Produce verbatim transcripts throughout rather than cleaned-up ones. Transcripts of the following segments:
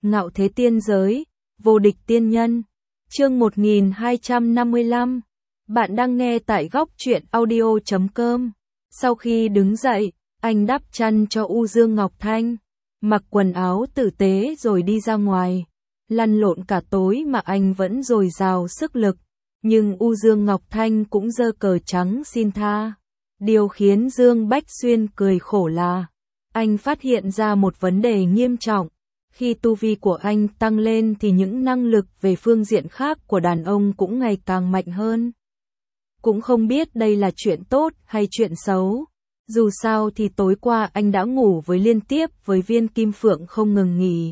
Ngạo thế tiên giới, vô địch tiên nhân. Chương một nghìn hai trăm năm mươi lăm. Bạn đang nghe tại góc truyện audio chấm com. Sau khi đứng dậy, anh đắp chăn cho U Dương Ngọc Thanh, mặc quần áo tử tế rồi đi ra ngoài. Lăn lộn cả tối mà anh vẫn dồi dào sức lực, nhưng U Dương Ngọc Thanh cũng giơ cờ trắng xin tha. Điều khiến Dương Bách Xuyên cười khổ là anh phát hiện ra một vấn đề nghiêm trọng. Khi tu vi của anh tăng lên thì những năng lực về phương diện khác của đàn ông cũng ngày càng mạnh hơn. Cũng không biết đây là chuyện tốt hay chuyện xấu. Dù sao thì tối qua anh đã ngủ với liên tiếp với Viên Kim Phượng không ngừng nghỉ,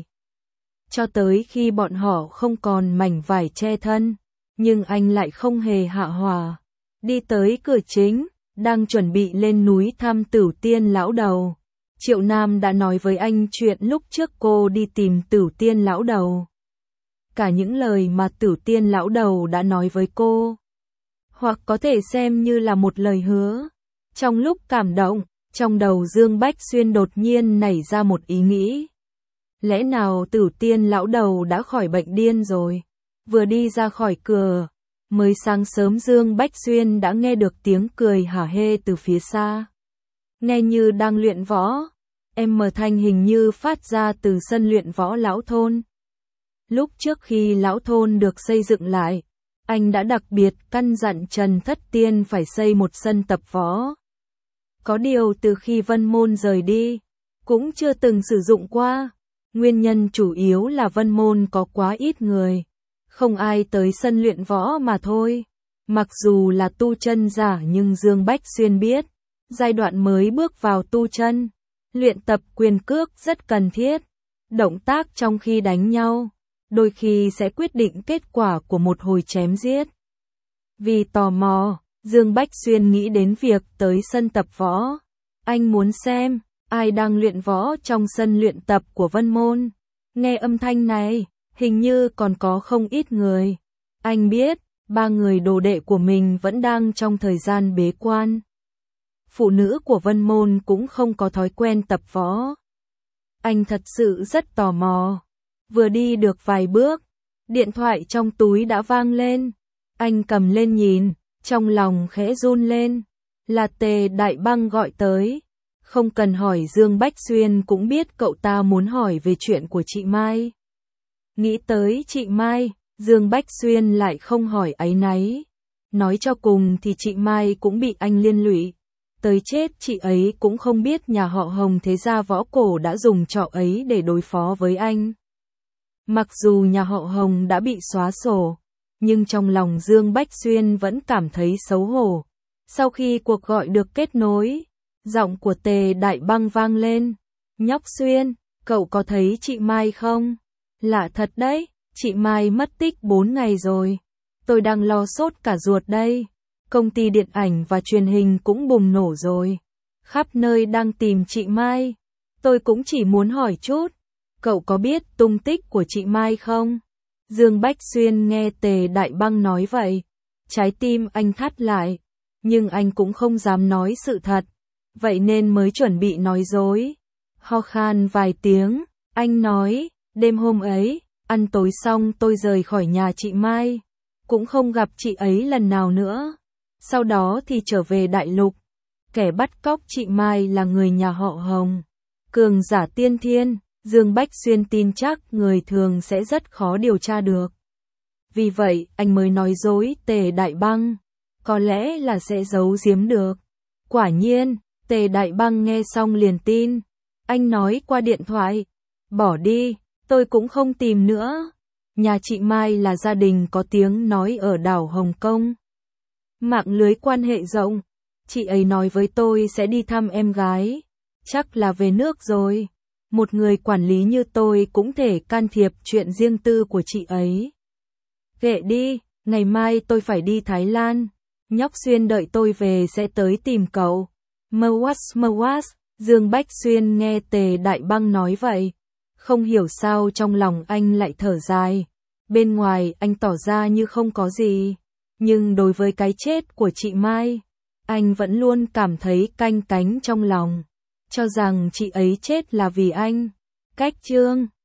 cho tới khi bọn họ không còn mảnh vải che thân. Nhưng anh lại không hề hạ hỏa. Đi tới cửa chính, đang chuẩn bị lên núi thăm Tửu Tiên lão đầu. Triệu Nam đã nói với anh chuyện lúc trước cô đi tìm Tửu Tiên lão đầu. Cả những lời mà Tửu Tiên lão đầu đã nói với cô, hoặc có thể xem như là một lời hứa. Trong lúc cảm động, trong đầu Dương Bách Xuyên đột nhiên nảy ra một ý nghĩ. Lẽ nào Tửu Tiên lão đầu đã khỏi bệnh điên rồi? Vừa đi ra khỏi cửa, mới sáng sớm Dương Bách Xuyên đã nghe được tiếng cười hả hê từ phía xa. Nghe như đang luyện võ, em mờ thanh hình như phát ra từ sân luyện võ lão thôn. Lúc trước khi lão thôn được xây dựng lại, anh đã đặc biệt căn dặn Trần Thất Tiên phải xây một sân tập võ. Có điều từ khi Vân Môn rời đi, cũng chưa từng sử dụng qua. Nguyên nhân chủ yếu là Vân Môn có quá ít người, không ai tới sân luyện võ mà thôi. Mặc dù là tu chân giả nhưng Dương Bách Xuyên biết, giai đoạn mới bước vào tu chân, luyện tập quyền cước rất cần thiết. Động tác trong khi đánh nhau, đôi khi sẽ quyết định kết quả của một hồi chém giết. Vì tò mò, Dương Bách Xuyên nghĩ đến việc tới sân tập võ. Anh muốn xem ai đang luyện võ trong sân luyện tập của Vân Môn. Nghe âm thanh này, hình như còn có không ít người. Anh biết, ba người đồ đệ của mình vẫn đang trong thời gian bế quan. Phụ nữ của Vân Môn cũng không có thói quen tập võ. Anh thật sự rất tò mò. Vừa đi được vài bước, điện thoại trong túi đã vang lên. Anh cầm lên nhìn, trong lòng khẽ run lên. Là Tề Đại Băng gọi tới. Không cần hỏi Dương Bách Xuyên cũng biết cậu ta muốn hỏi về chuyện của chị Mai. Nghĩ tới chị Mai, Dương Bách Xuyên lại không hỏi áy náy. Nói cho cùng thì chị Mai cũng bị anh liên lụy. Tới chết chị ấy cũng không biết nhà họ Hồng thế gia võ cổ đã dùng trò ấy để đối phó với anh. Mặc dù nhà họ Hồng đã bị xóa sổ, nhưng trong lòng Dương Bách Xuyên vẫn cảm thấy xấu hổ. Sau khi cuộc gọi được kết nối, giọng của Tề Đại Băng vang lên. Nhóc Xuyên, cậu có thấy chị Mai không? Lạ thật đấy, chị Mai mất tích bốn ngày rồi. Tôi đang lo sốt cả ruột đây. Công ty điện ảnh và truyền hình cũng bùng nổ rồi. Khắp nơi đang tìm chị Mai. Tôi cũng chỉ muốn hỏi chút. Cậu có biết tung tích của chị Mai không? Dương Bách Xuyên nghe Tề Đại Băng nói vậy. Trái tim anh thắt lại. Nhưng anh cũng không dám nói sự thật. Vậy nên mới chuẩn bị nói dối. Ho khan vài tiếng, anh nói, đêm hôm ấy, ăn tối xong tôi rời khỏi nhà chị Mai. Cũng không gặp chị ấy lần nào nữa. Sau đó thì trở về Đại Lục. Kẻ bắt cóc chị Mai là người nhà họ Hồng. Cường giả tiên thiên, Dương Bách Xuyên tin chắc người thường sẽ rất khó điều tra được. Vì vậy, anh mới nói dối Tề Đại Băng. Có lẽ là sẽ giấu giếm được. Quả nhiên, Tề Đại Băng nghe xong liền tin. Anh nói qua điện thoại. Bỏ đi, tôi cũng không tìm nữa. Nhà chị Mai là gia đình có tiếng nói ở đảo Hồng Kông. Mạng lưới quan hệ rộng. Chị ấy nói với tôi sẽ đi thăm em gái. Chắc là về nước rồi. Một người quản lý như tôi cũng thể can thiệp chuyện riêng tư của chị ấy. Kệ đi, ngày mai tôi phải đi Thái Lan. Nhóc Xuyên đợi tôi về sẽ tới tìm cậu. Mwas mwas, Dương Bách Xuyên nghe Tề Đại Băng nói vậy. Không hiểu sao trong lòng anh lại thở dài. Bên ngoài anh tỏ ra như không có gì. Nhưng đối với cái chết của chị Mai, anh vẫn luôn cảm thấy canh cánh trong lòng. Cho rằng chị ấy chết là vì anh. Cách chương